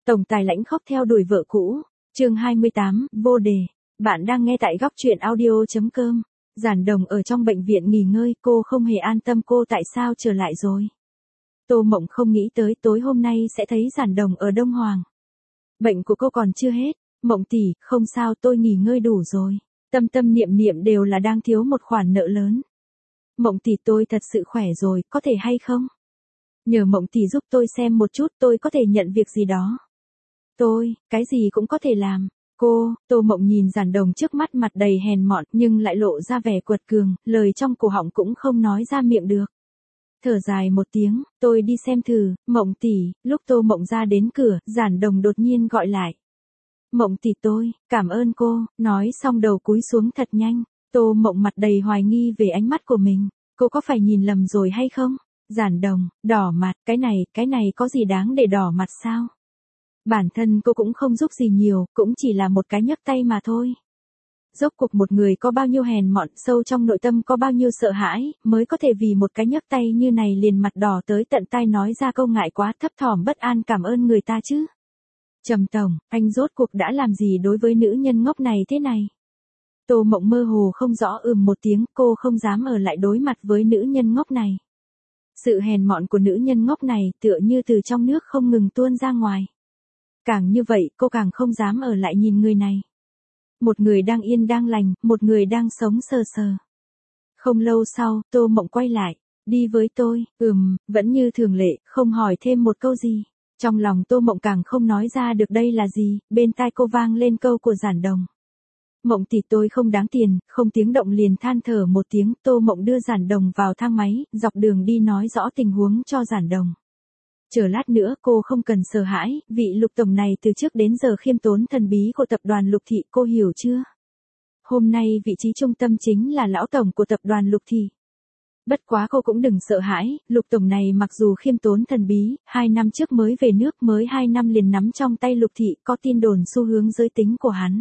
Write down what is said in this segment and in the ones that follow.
Tổng tài lãnh khóc theo đuổi vợ cũ. Chương 28, vô đề. Bạn đang nghe tại góc truyện audio.com. Giản Đồng ở trong bệnh viện nghỉ ngơi, cô không hề an tâm cô tại sao trở lại rồi. Tô Mộng không nghĩ tới tối hôm nay sẽ thấy Giản Đồng ở Đông Hoàng. Bệnh của cô còn chưa hết. Mộng tỷ, không sao, tôi nghỉ ngơi đủ rồi. Tâm tâm niệm niệm đều là đang thiếu một khoản nợ lớn. Mộng tỷ, tôi thật sự khỏe rồi, có thể hay không? Nhờ Mộng tỷ giúp tôi xem một chút, tôi có thể nhận việc gì đó. Tôi, cái gì cũng có thể làm. Tô Mộng nhìn Giản Đồng trước mắt, mặt đầy hèn mọn nhưng lại lộ ra vẻ quật cường, lời trong cổ họng cũng không nói ra miệng được. Thở dài một tiếng, tôi đi xem thử. Mộng tỷ. Lúc Tô Mộng ra đến cửa, Giản Đồng đột nhiên gọi lại. Mộng tỷ, tôi, cảm ơn cô. Nói xong đầu cúi xuống thật nhanh. Tô Mộng mặt đầy hoài nghi về ánh mắt của mình. Cô có phải nhìn lầm rồi hay không? Giản Đồng, đỏ mặt, cái này có gì đáng để đỏ mặt sao? Bản thân cô cũng không giúp gì nhiều, cũng chỉ là một cái nhấc tay mà thôi. Rốt cuộc một người có bao nhiêu hèn mọn, sâu trong nội tâm có bao nhiêu sợ hãi, mới có thể vì một cái nhấc tay như này liền mặt đỏ tới tận tai nói ra câu ngại quá, thấp thỏm bất an cảm ơn người ta chứ. Trầm tổng, anh rốt cuộc đã làm gì đối với nữ nhân ngốc này thế này? Tô Mộng mơ hồ không rõ một tiếng, cô không dám ở lại đối mặt với nữ nhân ngốc này. Sự hèn mọn của nữ nhân ngốc này tựa như từ trong nước không ngừng tuôn ra ngoài. Càng như vậy, cô càng không dám ở lại nhìn người này. Một người đang yên đang lành, một người đang sống sờ sờ. Không lâu sau, Tô Mộng quay lại, đi với tôi, vẫn như thường lệ, không hỏi thêm một câu gì. Trong lòng Tô Mộng càng không nói ra được đây là gì, bên tai cô vang lên câu của Giản Đồng. Mộng tỷ, tôi không đáng tiền, không tiếng động liền than thở một tiếng. Tô Mộng đưa Giản Đồng vào thang máy, dọc đường đi nói rõ tình huống cho Giản Đồng. Chờ lát nữa cô không cần sợ hãi, vị Lục tổng này từ trước đến giờ khiêm tốn thần bí của tập đoàn Lục thị, cô hiểu chưa? Hôm nay vị trí trung tâm chính là lão tổng của tập đoàn Lục thị. Bất quá cô cũng đừng sợ hãi, Lục tổng này mặc dù khiêm tốn thần bí, 2 năm trước mới về nước, mới 2 năm liền nắm trong tay Lục thị, có tin đồn xu hướng giới tính của hắn.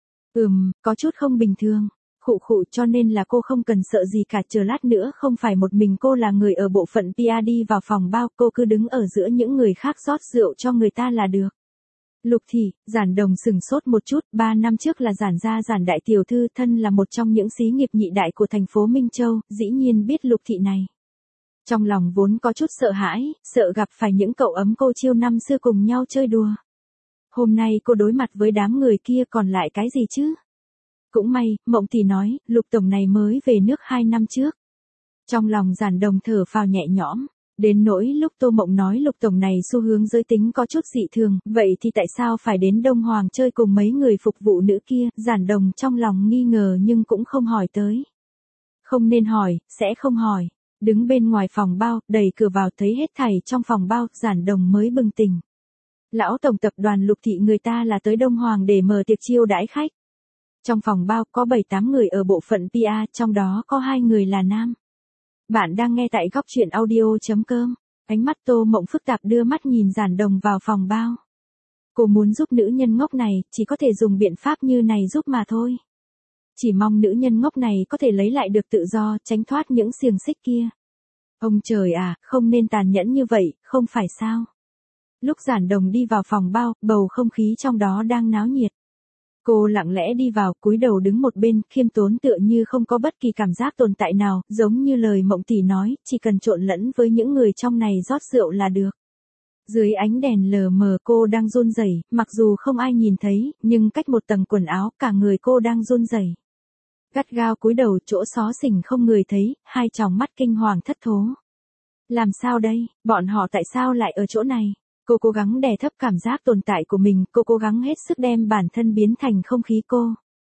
Có chút không bình thường. Khụ, cho nên là cô không cần sợ gì cả, chờ lát nữa không phải một mình cô là người ở bộ phận PR đi vào phòng bao, cô cứ đứng ở giữa những người khác rót rượu cho người ta là được. Lục thị, Giản Đồng sừng sốt một chút, 3 năm trước là Giản gia Giản đại tiểu thư, thân là một trong những xí nghiệp nhị đại của thành phố Minh Châu, dĩ nhiên biết Lục thị này. Trong lòng vốn có chút sợ hãi, sợ gặp phải những cậu ấm cô chiêu năm xưa cùng nhau chơi đùa. Hôm nay cô đối mặt với đám người kia còn lại cái gì chứ? Cũng may, Mộng tỷ nói, Lục tổng này mới về nước 2 năm trước. Trong lòng Giản Đồng thở phào nhẹ nhõm, đến nỗi lúc Tô Mộng nói Lục tổng này xu hướng giới tính có chút dị thường, vậy thì tại sao phải đến Đông Hoàng chơi cùng mấy người phục vụ nữ kia? Giản Đồng trong lòng nghi ngờ nhưng cũng không hỏi tới. Không nên hỏi, sẽ không hỏi. Đứng bên ngoài phòng bao, đẩy cửa vào thấy hết thảy trong phòng bao, Giản Đồng mới bừng tỉnh. Lão tổng tập đoàn Lục thị người ta là tới Đông Hoàng để mở tiệc chiêu đãi khách. Trong phòng bao có 7-8 người ở bộ phận PR, trong đó có 2 người là nam. Bạn đang nghe tại góc truyện audio.com. Ánh mắt Tô Mộng phức tạp đưa mắt nhìn Giản Đồng vào phòng bao. Cô muốn giúp nữ nhân ngốc này, chỉ có thể dùng biện pháp như này giúp mà thôi. Chỉ mong nữ nhân ngốc này có thể lấy lại được tự do, tránh thoát những xiềng xích kia. Ông trời à, không nên tàn nhẫn như vậy, không phải sao? Lúc Giản Đồng đi vào phòng bao, bầu không khí trong đó đang náo nhiệt. Cô lặng lẽ đi vào, cúi đầu đứng một bên, khiêm tốn tựa như không có bất kỳ cảm giác tồn tại nào, giống như lời Mộng tỷ nói, chỉ cần trộn lẫn với những người trong này rót rượu là được. Dưới ánh đèn lờ mờ cô đang run rẩy, mặc dù không ai nhìn thấy, nhưng cách một tầng quần áo, cả người cô đang run rẩy. Gắt gao cúi đầu, chỗ xó xỉnh không người thấy, 2 tròng mắt kinh hoàng thất thố. Làm sao đây, bọn họ tại sao lại ở chỗ này? Cô cố gắng đè thấp cảm giác tồn tại của mình, cô cố gắng hết sức đem bản thân biến thành không khí cô.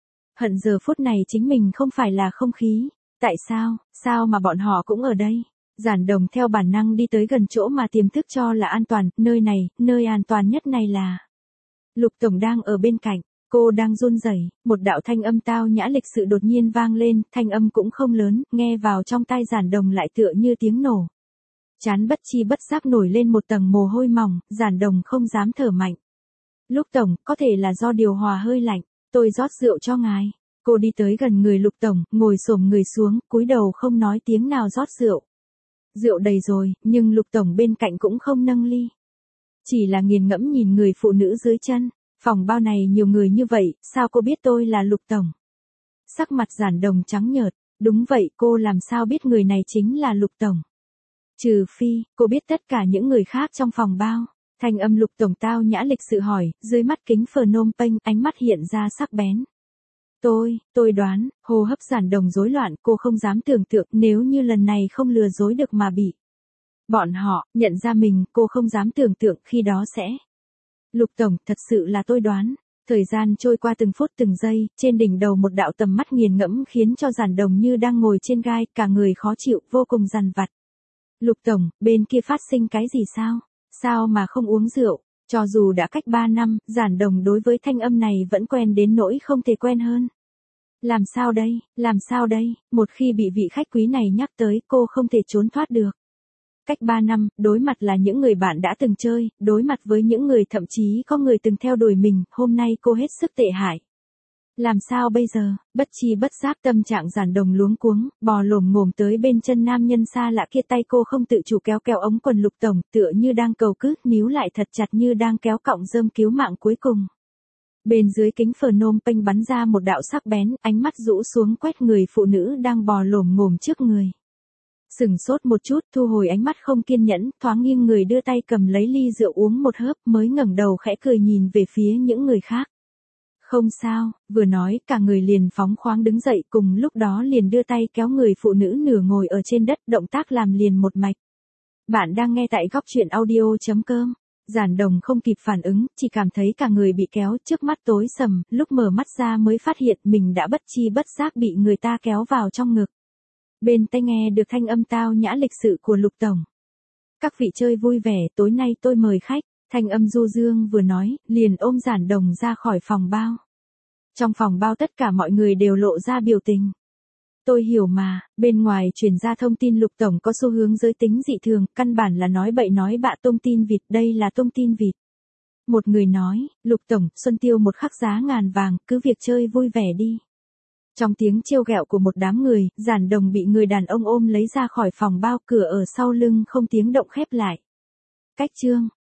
Hận giờ phút này chính mình không phải là không khí. Tại sao mà bọn họ cũng ở đây? Giản Đồng theo bản năng đi tới gần chỗ mà tiềm thức cho là an toàn, nơi an toàn nhất này là. Lục tổng đang ở bên cạnh, cô đang run rẩy, một đạo thanh âm tao nhã lịch sự đột nhiên vang lên, thanh âm cũng không lớn, nghe vào trong tai Giản Đồng lại tựa như tiếng nổ. Chán bất chi bất giác nổi lên một tầng mồ hôi mỏng, Giản Đồng không dám thở mạnh. Lục tổng, có thể là do điều hòa hơi lạnh, tôi rót rượu cho ngài. Cô đi tới gần người Lục tổng, ngồi xổm người xuống, cúi đầu không nói tiếng nào rót rượu. Rượu đầy rồi, nhưng Lục tổng bên cạnh cũng không nâng ly. Chỉ là nghiền ngẫm nhìn người phụ nữ dưới chân. Phòng bao này nhiều người như vậy, sao cô biết tôi là Lục Tổng? Sắc mặt Giản Đồng trắng nhợt. Đúng vậy, cô làm sao biết người này chính là Lục Tổng? Trừ phi, cô biết tất cả những người khác trong phòng bao. Thanh âm Lục Tổng tao nhã lịch sự hỏi, dưới mắt kính Phnom Penh, ánh mắt hiện ra sắc bén. Tôi đoán, hô hấp Giản Đồng rối loạn, cô không dám tưởng tượng nếu như lần này không lừa dối được mà bị bọn họ nhận ra mình, cô không dám tưởng tượng khi đó sẽ. Lục Tổng, thật sự là tôi đoán. Thời gian trôi qua từng phút từng giây, trên đỉnh đầu một đạo tầm mắt nghiền ngẫm khiến cho Giản Đồng như đang ngồi trên gai, cả người khó chịu, vô cùng dằn vặt. Lục Tổng, bên kia phát sinh cái gì sao? Sao mà không uống rượu? Cho dù đã cách 3 năm, Giản Đồng đối với thanh âm này vẫn quen đến nỗi không thể quen hơn. Làm sao đây, một khi bị vị khách quý này nhắc tới, cô không thể trốn thoát được. Cách 3 năm, đối mặt là những người bạn đã từng chơi, đối mặt với những người thậm chí có người từng theo đuổi mình, hôm nay cô hết sức tệ hại. Làm sao bây giờ, bất chi bất giác tâm trạng Giản Đồng luống cuống, bò lồm ngồm tới bên chân nam nhân xa lạ kia, tay cô không tự chủ kéo ống quần Lục Tổng, tựa như đang cầu cứu, níu lại thật chặt như đang kéo cọng rơm cứu mạng cuối cùng. Bên dưới kính Phnom Penh bắn ra một đạo sắc bén, ánh mắt rũ xuống quét người phụ nữ đang bò lồm ngồm trước người. Sừng sốt một chút, thu hồi ánh mắt không kiên nhẫn, thoáng nghiêng người đưa tay cầm lấy ly rượu uống một hớp, mới ngẩng đầu khẽ cười nhìn về phía những người khác. Không sao, vừa nói, cả người liền phóng khoáng đứng dậy, cùng lúc đó liền đưa tay kéo người phụ nữ nửa ngồi ở trên đất, động tác làm liền một mạch. Bạn đang nghe tại góc truyện audio.com. Giản Đồng không kịp phản ứng, chỉ cảm thấy cả người bị kéo, trước mắt tối sầm, lúc mở mắt ra mới phát hiện mình đã bất chi bất giác bị người ta kéo vào trong ngực. Bên tai nghe được thanh âm tao nhã lịch sự của Lục Tổng. Các vị chơi vui vẻ, tối nay tôi mời khách. Thanh âm du dương vừa nói, liền ôm Giản Đồng ra khỏi phòng bao. Trong phòng bao tất cả mọi người đều lộ ra biểu tình. Tôi hiểu mà, bên ngoài truyền ra thông tin Lục Tổng có xu hướng giới tính dị thường, căn bản là nói bậy nói bạ, tung tin vịt, đây là tung tin vịt. Một người nói, Lục Tổng, Xuân Tiêu một khắc giá ngàn vàng, cứ việc chơi vui vẻ đi. Trong tiếng trêu ghẹo của một đám người, Giản Đồng bị người đàn ông ôm lấy ra khỏi phòng bao, cửa ở sau lưng không tiếng động khép lại. Cách chương